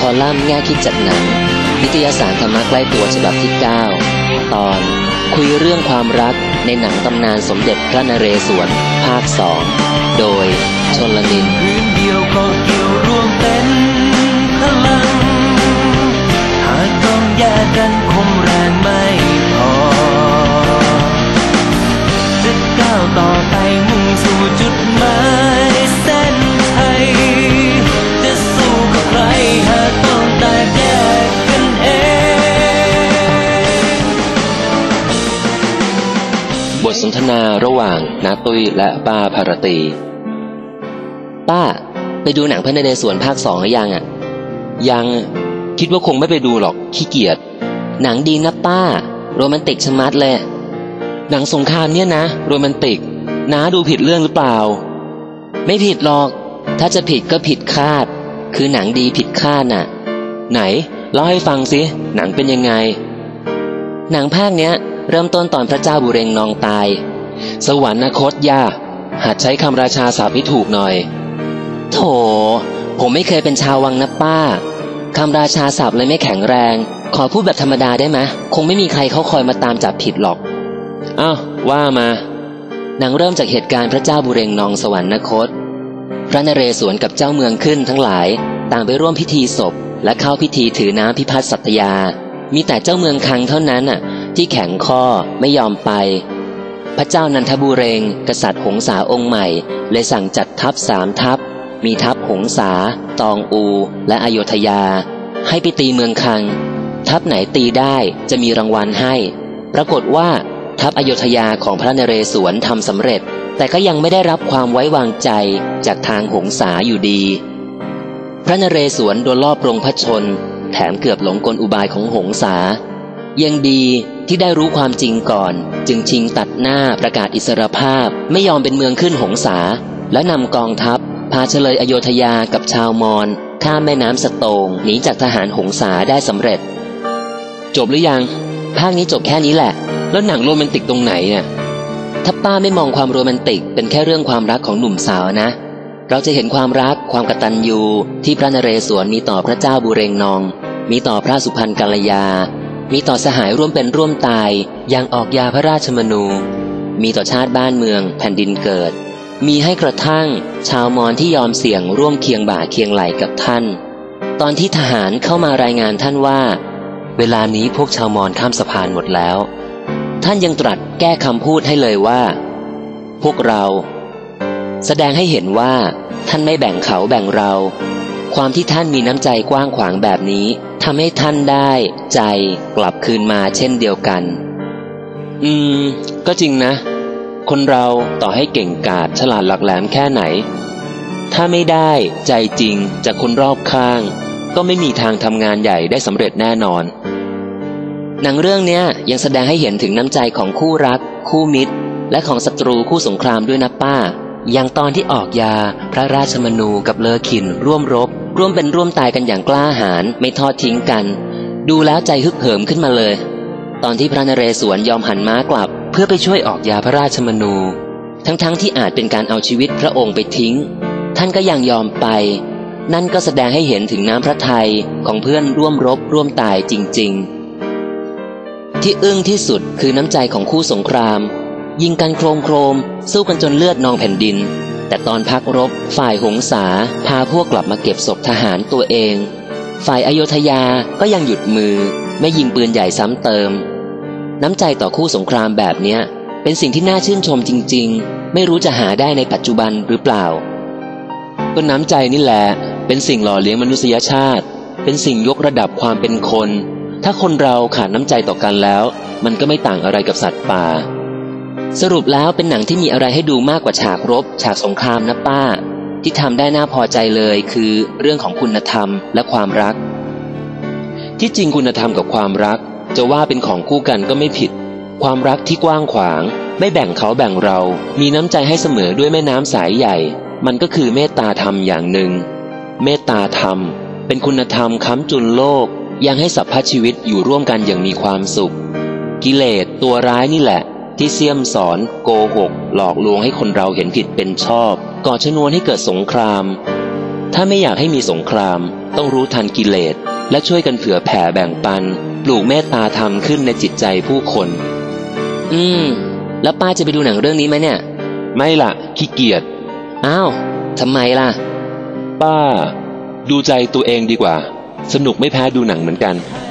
อลัมน์แง่คิดจัดหนังนิตยสารธรรมะใกล้ตัวฉบับที่9ตอนคุยเรื่องความรักในหนังตำนานสมเด็จพระนเรศวรภาค2โดยชลนินท์พื้นเดียวก็เกี่ยวรวมเป็นพลังหากต้องแยกกันคงแรงไม่พอจะก้าวต่อไปมุ่งสู่จุดหมายเส้นชัยจะสู้กับใครหากต้องแตกแยกกันเองบทสนทนาระหว่างน้าตุ้ยและป้าภารตีป้าไปดูหนังพระนเรศวรภาค2หรือยังยังคิดว่าคงไม่ไปดูหรอกขี้เกียจหนังดีนะป้าโรแมนติกชะมัดเลยหนังสงครามเนี่ยนะโรแมนติกน้าดูผิดเรื่องหรือเปล่าไม่ผิดหรอกถ้าจะผิดก็ผิดคาดคือหนังดีผิดคาดน่ะไหนเล่าให้ฟังสิหนังเป็นยังไงหนังภาคเนี้ยเริ่มต้นตอนพระเจ้าบุเรงนองตายสวรรคตย่าหัดใช้คำราชาศัพท์ให้ถูกหน่อยโถผมไม่เคยเป็นชาววังนะป้าคำราชาศัพท์เลยไม่แข็งแรงขอพูดแบบธรรมดาได้ไหมคงไม่มีใครเขาคอยมาตามจับผิดหรอกอ้าวว่ามาหนังเริ่มจากเหตุการณ์พระเจ้าบุเรงนองสวรรคตพระนเรศวรกับเจ้าเมืองขึ้นทั้งหลายต่างไปร่วมพิธีศพและเข้าพิธีถือน้ำพิพัฒน์สัตยามีแต่เจ้าเมืองคังเท่านั้นที่แข็งข้อไม่ยอมไปพระเจ้านันทบุเรงกษัตริย์หงสาองค์ใหม่เลยสั่งจัดทัพ3 ทัพมีทัพหงสาตองอูและอโยธยาให้ไปตีเมืองคังทัพไหนตีได้จะมีรางวัลให้ปรากฏว่าทัพอโยธยาของพระนเรศวรทำสำเร็จแต่ก็ยังไม่ได้รับความไว้วางใจจากทางหงสาอยู่ดีพระนเรศวรโดนลอบปรงพระชนแถมเกือบหลงกลอุบายของหงสายังดีที่ได้รู้ความจริงก่อนจึงชิงตัดหน้าประกาศอิสรภาพไม่ยอมเป็นเมืองขึ้นหงสาและนำกองทัพพาเฉลยอโยธยากับชาวมอญข้ามแม่น้ำสโตงหนีจากทหารหงสาได้สำเร็จจบหรือยังภาคนี้จบแค่นี้แหละแล้วหนังโรแมนติกตรงไหนถ้าป้าไม่มองความโรแมนติกเป็นแค่เรื่องความรักของหนุ่มสาวนะเราจะเห็นความรักความกตัญญูที่พระนเรศวรมีต่อพระเจ้าบุเรงนองมีต่อพระสุพรรณกัลยามีต่อสหายร่วมเป็นร่วมตายอย่างออกยาพระราชมนูมีต่อชาติบ้านเมืองแผ่นดินเกิดมีให้กระทั่งชาวมอญที่ยอมเสี่ยงร่วมเคียงบ่าเคียงไหลกับท่านตอนที่ทหารเข้ามารายงานท่านว่าเวลานี้พวกชาวมอญข้ามสะพานหมดแล้วท่านยังตรัสแก้คำพูดให้เลยว่าพวกเราแสดงให้เห็นว่าท่านไม่แบ่งเขาแบ่งเราความที่ท่านมีน้ำใจกว้างขวางแบบนี้ทำให้ท่านได้ใจกลับคืนมาเช่นเดียวกันก็จริงนะคนเราต่อให้เก่งกาจฉลาดหลักแหลมแค่ไหนถ้าไม่ได้ใจจริงจากคนรอบข้างก็ไม่มีทางทำงานใหญ่ได้สำเร็จแน่นอนหนังเรื่องนี้ยังแสดงให้เห็นถึงน้ำใจของคู่รักคู่มิตรและของศัตรูคู่สงครามด้วยนะป้าอย่างตอนที่ออกยาพระราชมนูกับเลอขินร่วมรบร่วมเป็นร่วมตายกันอย่างกล้าหาญไม่ทอดทิ้งกันดูแล้วใจฮึกเหิมขึ้นมาเลยตอนที่พระนเรศวรยอมหันม้ากลับเพื่อไปช่วยออกยาพระราชมนูทั้งที่อาจเป็นการเอาชีวิตพระองค์ไปทิ้งท่านก็ยังยอมไปนั่นก็แสดงให้เห็นถึงน้ำพระทัยของเพื่อนร่วมรบร่วมตายจริงๆที่อึ้งที่สุดคือน้ำใจของคู่สงครามยิงกันโครมสู้กันจนเลือดนองแผ่นดินแต่ตอนพักรบฝ่ายหงสาพาพวกกลับมาเก็บศพทหารตัวเองฝ่ายอโยธยาก็ยังหยุดมือไม่ยิงปืนใหญ่ซ้ำเติมน้ำใจต่อคู่สงครามแบบเนี้ยเป็นสิ่งที่น่าชื่นชมจริงๆไม่รู้จะหาได้ในปัจจุบันหรือเปล่าก็น้ำใจนี่แหละเป็นสิ่งหล่อเลี้ยงมนุษยชาติเป็นสิ่งยกระดับความเป็นคนถ้าคนเราขาดน้ำใจต่อกันแล้วมันก็ไม่ต่างอะไรกับสัตว์ป่าสรุปแล้วเป็นหนังที่มีอะไรให้ดูมากกว่าฉากรบฉากสงครามนะป้าที่ทำได้น่าพอใจเลยคือเรื่องของคุณธรรมและความรักที่จริงคุณธรรมกับความรักจะว่าเป็นของคู่กันก็ไม่ผิดความรักที่กว้างขวางไม่แบ่งเขาแบ่งเรามีน้ำใจให้เสมอด้วยแม่น้ำสายใหญ่มันก็คือเมตตาธรรมอย่างหนึ่งเมตตาธรรมเป็นคุณธรรมค้ำจุนโลกยังให้สรรพชีวิตอยู่ร่วมกันอย่างมีความสุขกิเลสตัวร้ายนี่แหละที่เสี่ยมสอนโกหกหลอกลวงให้คนเราเห็นผิดเป็นชอบก่อชนวนให้เกิดสงครามถ้าไม่อยากให้มีสงครามต้องรู้ทันกิเลสและช่วยกันเผื่อแผ่แบ่งปันปลูกเมตตาธรรมขึ้นในจิตใจผู้คนแล้วป้าจะไปดูหนังเรื่องนี้ไหมเนี่ยไม่ล่ะขี้เกียจอ้าวทำไมล่ะป้าดูใจตัวเองดีกว่าสนุกไม่แพ้ดูหนังเหมือนกัน